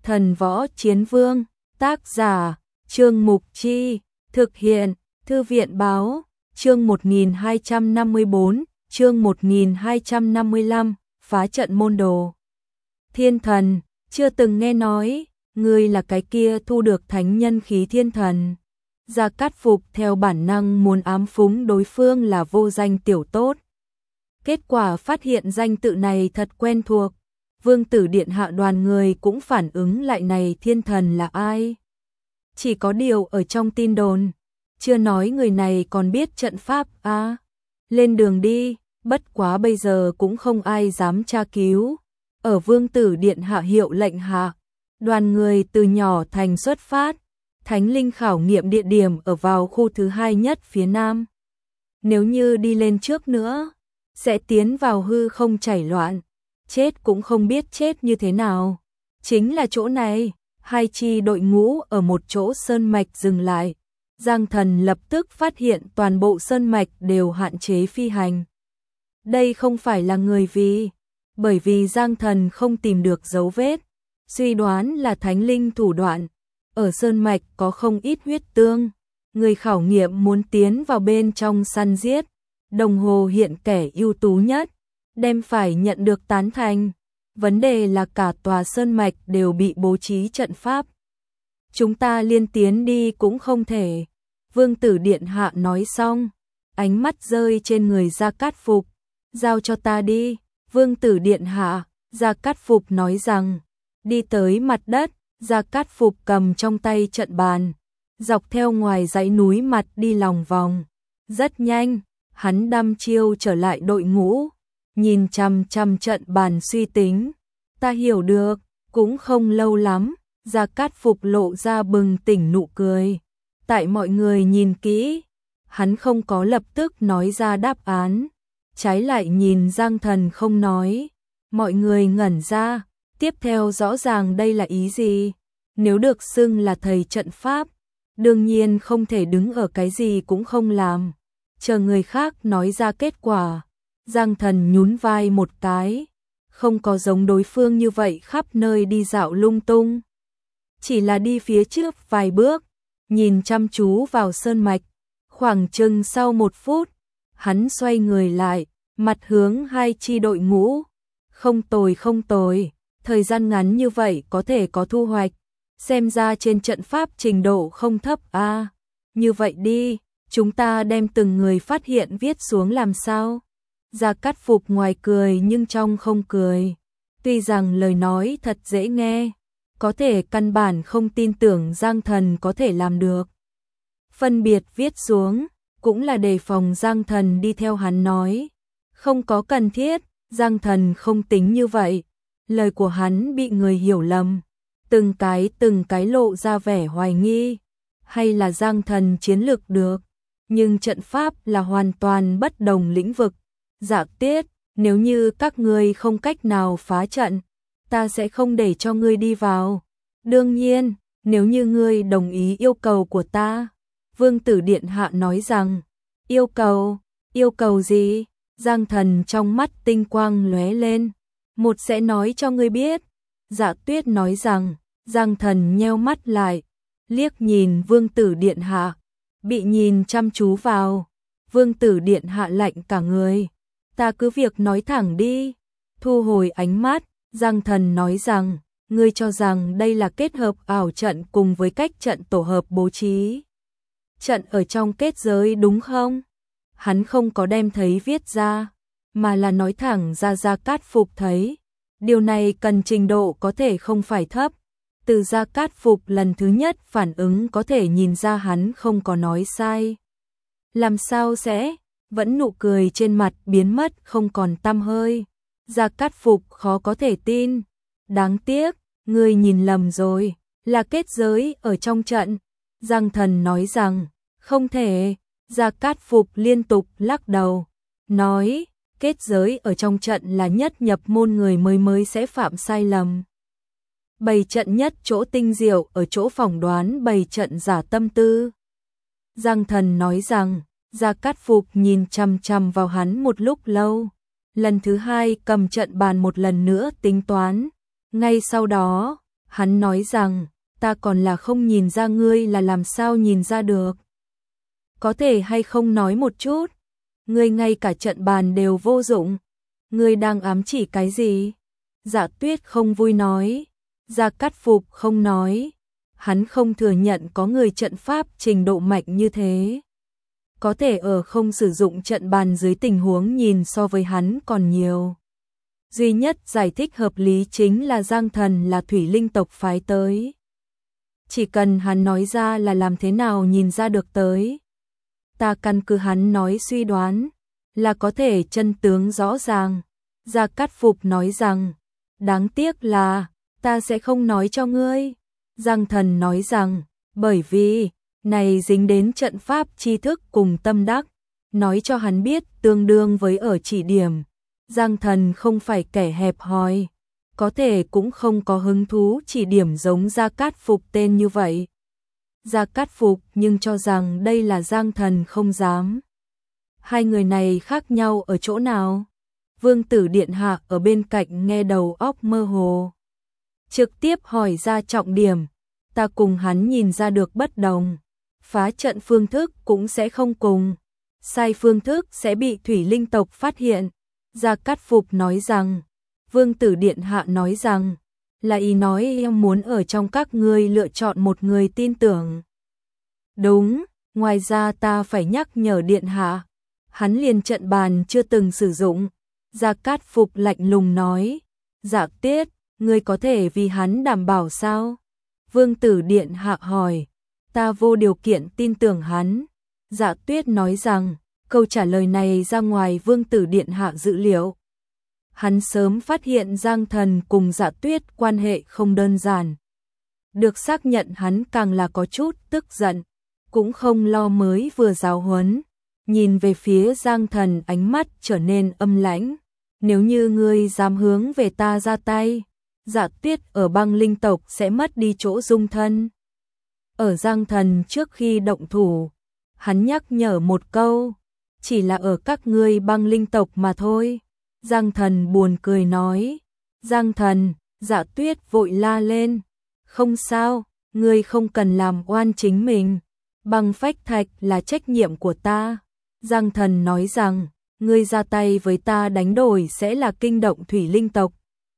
Thần Võ Chiến Vương, tác giả, Trương Mục Chi, thực hiện, Thư viện Báo, chương 1254, chương 1255, phá trận môn đồ. Thiên thần, chưa từng nghe nói, ngươi là cái kia thu được thánh nhân khí thiên thần. Gia Cát Phục theo bản năng muốn ám phúng đối phương là vô danh tiểu tốt. Kết quả phát hiện danh tự này thật quen thuộc. Vương tử điện hạ đoàn người cũng phản ứng lại này thiên thần là ai. Chỉ có điều ở trong tin đồn, chưa nói người này còn biết trận pháp à. Lên đường đi, bất quá bây giờ cũng không ai dám tra cứu. Ở vương tử điện hạ hiệu lệnh hạ, đoàn người từ nhỏ thành xuất phát. Thánh linh khảo nghiệm địa điểm ở vào khu thứ 2 nhất phía nam. Nếu như đi lên trước nữa, sẽ tiến vào hư không chảy loạn, chết cũng không biết chết như thế nào. Chính là chỗ này, hai chi đội ngũ ở một chỗ sơn mạch dừng lại. Giang Thần lập tức phát hiện toàn bộ sơn mạch đều hạn chế phi hành. Đây không phải là người vì, bởi vì Giang Thần không tìm được dấu vết, suy đoán là thánh linh thủ đoạn. Ở sơn mạch có không ít huyết tương, người khảo nghiệm muốn tiến vào bên trong săn giết, đồng hồ hiện kẻ ưu tú nhất, đem phải nhận được tán thành. Vấn đề là cả tòa sơn mạch đều bị bố trí trận pháp. Chúng ta liên tiến đi cũng không thể. Vương tử điện hạ nói xong, ánh mắt rơi trên người Gia Cát Phục. Giao cho ta đi. Vương tử điện hạ, Gia Cát Phục nói rằng, đi tới mặt đất. Gia Cát Phục cầm trong tay trận bàn, dọc theo ngoài dãy núi mặt đi lòng vòng. Rất nhanh, hắn đăm chiêu trở lại đội ngũ, nhìn chằm chằm trận bàn suy tính. Ta hiểu được, cũng không lâu lắm, Gia Cát Phục lộ ra bừng tỉnh nụ cười. Tại mọi người nhìn kỹ, hắn không có lập tức nói ra đáp án, trái lại nhìn Giang Thần không nói. Mọi người ngẩn ra. Tiếp theo rõ ràng đây là ý gì? Nếu được xưng là thầy trận pháp, đương nhiên không thể đứng ở cái gì cũng không làm, chờ người khác nói ra kết quả. Giang Thần nhún vai một cái, không có giống đối phương như vậy khắp nơi đi dạo lung tung. Chỉ là đi phía trước vài bước, nhìn chăm chú vào sơn mạch. Khoảng chừng sau 1 phút, hắn xoay người lại, mặt hướng hai chi đội ngũ. Không tồi không tồi. Thời gian ngắn như vậy có thể có thu hoạch, xem ra trên trận pháp trình độ không thấp a. Như vậy đi, chúng ta đem từng người phát hiện viết xuống làm sao? Gia Cát Phục ngoài cười nhưng trong không cười. Tuy rằng lời nói thật dễ nghe, có thể căn bản không tin tưởng Giang Thần có thể làm được. Phân biệt viết xuống, cũng là đề phòng Giang Thần đi theo hắn nói. Không có cần thiết, Giang Thần không tính như vậy. Lời của hắn bị người hiểu lầm, từng cái lộ ra vẻ hoài nghi, hay là Giang Thần chiến lược được, nhưng trận pháp là hoàn toàn bất đồng lĩnh vực. Dạ Tiết, nếu như các ngươi không cách nào phá trận, ta sẽ không để cho ngươi đi vào. Đương nhiên, nếu như ngươi đồng ý yêu cầu của ta. Vương tử điện hạ nói rằng, yêu cầu gì? Giang Thần trong mắt tinh quang lóe lên. Một sẽ nói cho ngươi biết. Dạ Tuyết nói rằng, Giang Thần nheo mắt lại, liếc nhìn Vương tử điện hạ, bị nhìn chăm chú vào. Vương tử điện hạ lạnh cả người. Ta cứ việc nói thẳng đi. Thu hồi ánh mắt, Giang Thần nói rằng, ngươi cho rằng đây là kết hợp ảo trận cùng với cách trận tổ hợp bố trí trận ở trong kết giới đúng không? Hắn không có đem thấy viết ra, mà là nói thẳng ra Gia Cát Phục thấy. Điều này cần trình độ có thể không phải thấp. Từ Gia Cát Phục lần thứ nhất phản ứng có thể nhìn ra hắn không có nói sai. Làm sao sẽ? Vẫn nụ cười trên mặt biến mất không còn tăm hơi. Gia Cát Phục khó có thể tin. Đáng tiếc, ngươi nhìn lầm rồi, là kết giới ở trong trận. Giang Thần nói rằng, không thể. Gia Cát Phục liên tục lắc đầu, nói, kết giới ở trong trận là nhất nhập môn người mới sẽ phạm sai lầm. Bày trận nhất chỗ tinh diệu ở chỗ phỏng đoán bày trận giả tâm tư. Giang Thần nói rằng, Gia Cát Phục nhìn chằm chằm vào hắn một lúc lâu. Lần thứ hai cầm trận bàn một lần nữa tính toán. Ngay sau đó, Hắn nói rằng, ta còn là không nhìn ra ngươi là làm sao nhìn ra được. Có thể hay không nói một chút, ngươi ngay cả trận bàn đều vô dụng, ngươi đang ám chỉ cái gì? Dạ Tuyết không vui nói, Gia Cát Phục không nói, hắn không thừa nhận có người trận pháp trình độ mạnh như thế. Có thể ở không sử dụng trận bàn dưới tình huống nhìn so với hắn còn nhiều. Duy nhất giải thích hợp lý chính là Giang Thần là thủy linh tộc phái tới. Chỉ cần hắn nói ra là làm thế nào nhìn ra được tới. Ta căn cứ hắn nói suy đoán, là có thể chân tướng rõ ràng. Gia Cát Phục nói rằng, đáng tiếc là, ta sẽ không nói cho ngươi. Giang Thần nói rằng, bởi vì, này dính đến trận pháp tri thức cùng tâm đắc, nói cho hắn biết tương đương với ở chỉ điểm. Giang Thần không phải kẻ hẹp hòi, có thể cũng không có hứng thú chỉ điểm giống Gia Cát Phục tên như vậy. Gia Cát Phục nhưng cho rằng đây là Giang Thần không dám. Hai người này khác nhau ở chỗ nào? Vương tử điện hạ ở bên cạnh nghe đầu óc mơ hồ. Trực tiếp hỏi ra trọng điểm, ta cùng hắn nhìn ra được bất đồng. Phá trận phương thức cũng sẽ không cùng. Sai phương thức sẽ bị thủy linh tộc phát hiện. Gia Cát Phục nói rằng, Vương tử điện hạ nói rằng, là ý nói em muốn ở trong các ngươi lựa chọn một người tin tưởng. Đúng, ngoài ra ta phải nhắc nhở điện hạ, hắn liền trận bàn chưa từng sử dụng. Gia Cát Phục lạnh lùng nói, Dạ Tuyết, ngươi có thể vì hắn đảm bảo sao? Vương tử điện hạ hỏi, ta vô điều kiện tin tưởng hắn. Dạ Tuyết nói rằng, câu trả lời này ra ngoài Vương tử điện hạ dự liệu. Hắn sớm phát hiện Giang Thần cùng Dạ Tuyết quan hệ không đơn giản. Được xác nhận hắn càng là có chút tức giận, cũng không lo mới vừa giáo huấn. Nhìn về phía Giang Thần ánh mắt trở nên âm lãnh. Nếu như ngươi dám hướng về ta ra tay, Dạ Tuyết ở băng linh tộc sẽ mất đi chỗ dung thân. Ở Giang Thần trước khi động thủ, hắn nhắc nhở một câu, chỉ là ở các ngươi băng linh tộc mà thôi. Giang Thần buồn cười nói, Giang Thần, Dạ Tuyết vội la lên, không sao, ngươi không cần làm oan chính mình, băng phách thạch là trách nhiệm của ta. Giang Thần nói rằng, ngươi ra tay với ta đánh đổi sẽ là kinh động thủy linh tộc.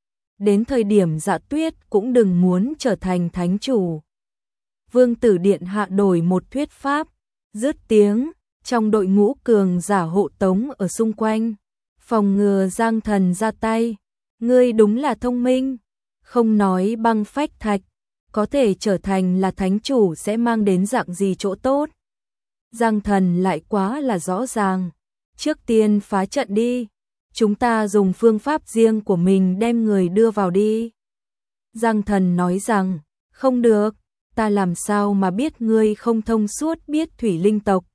Đến thời điểm Dạ Tuyết cũng đừng muốn trở thành thánh chủ. Vương tử điện hạ đổi một thuyết pháp, dứt tiếng, trong đội ngũ cường giả hộ tống ở xung quanh, phòng ngừa Giang Thần ra tay. Ngươi đúng là thông minh, không nói băng phách thạch, có thể trở thành là thánh chủ sẽ mang đến dạng gì chỗ tốt. Giang Thần lại quá là rõ ràng, trước tiên phá trận đi, chúng ta dùng phương pháp riêng của mình đem người đưa vào đi. Giang Thần nói rằng, không được, ta làm sao mà biết ngươi không thông suốt biết thủy linh tộc.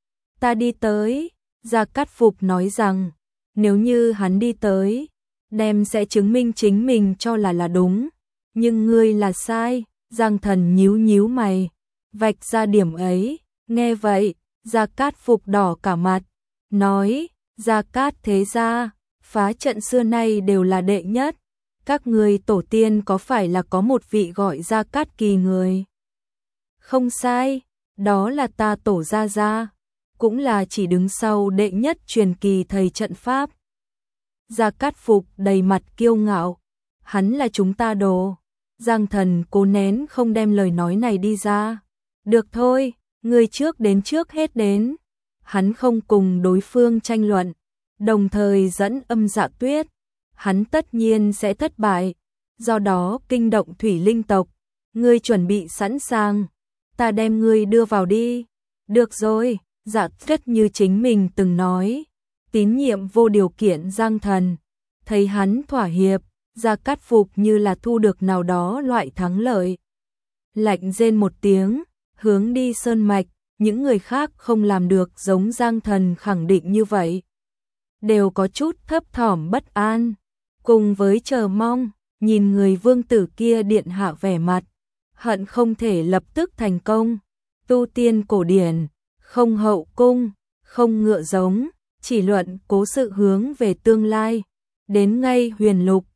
Ta đi tới, Gia Cát Phục nói rằng, nếu như hắn đi tới, đem sẽ chứng minh chính mình cho là đúng, nhưng ngươi là sai. Giang Thần nhíu nhíu mày, vạch ra điểm ấy, nghe vậy, Gia Cát Phục đỏ cả mặt, nói, Gia Cát thế gia, phá trận xưa nay đều là đệ nhất, các ngươi tổ tiên có phải là có một vị gọi Gia Cát Kỳ người? Không sai, đó là ta tổ gia gia, cũng là chỉ đứng sau đệ nhất truyền kỳ thầy trận pháp. Gia Cát Phục đầy mặt kiêu ngạo, hắn là chúng ta đồ. Giang Thần cố nén không đem lời nói này đi ra. Được thôi, người trước đến trước hết đến. Hắn không cùng đối phương tranh luận, đồng thời dẫn âm Dạ Tuyết. Hắn tất nhiên sẽ thất bại, do đó kinh động thủy linh tộc. Ngươi chuẩn bị sẵn sàng, ta đem ngươi đưa vào đi. Được rồi, Dạ Tuyết như chính mình từng nói, tín nhiệm vô điều kiện Giang Thần. Thấy hắn thỏa hiệp, Gia Cát Phục như là thu được nào đó loại thắng lợi. Lạnh rên một tiếng, hướng đi sơn mạch, những người khác không làm được giống Giang Thần khẳng định như vậy. Đều có chút thấp thỏm bất an, cùng với chờ mong, nhìn người vương tử kia điện hạ vẻ mặt, hận không thể lập tức thành công. Tu tiên cổ điển, không hậu cung, không ngựa giống, chỉ luận cố sự hướng về tương lai, đến ngay huyền lục.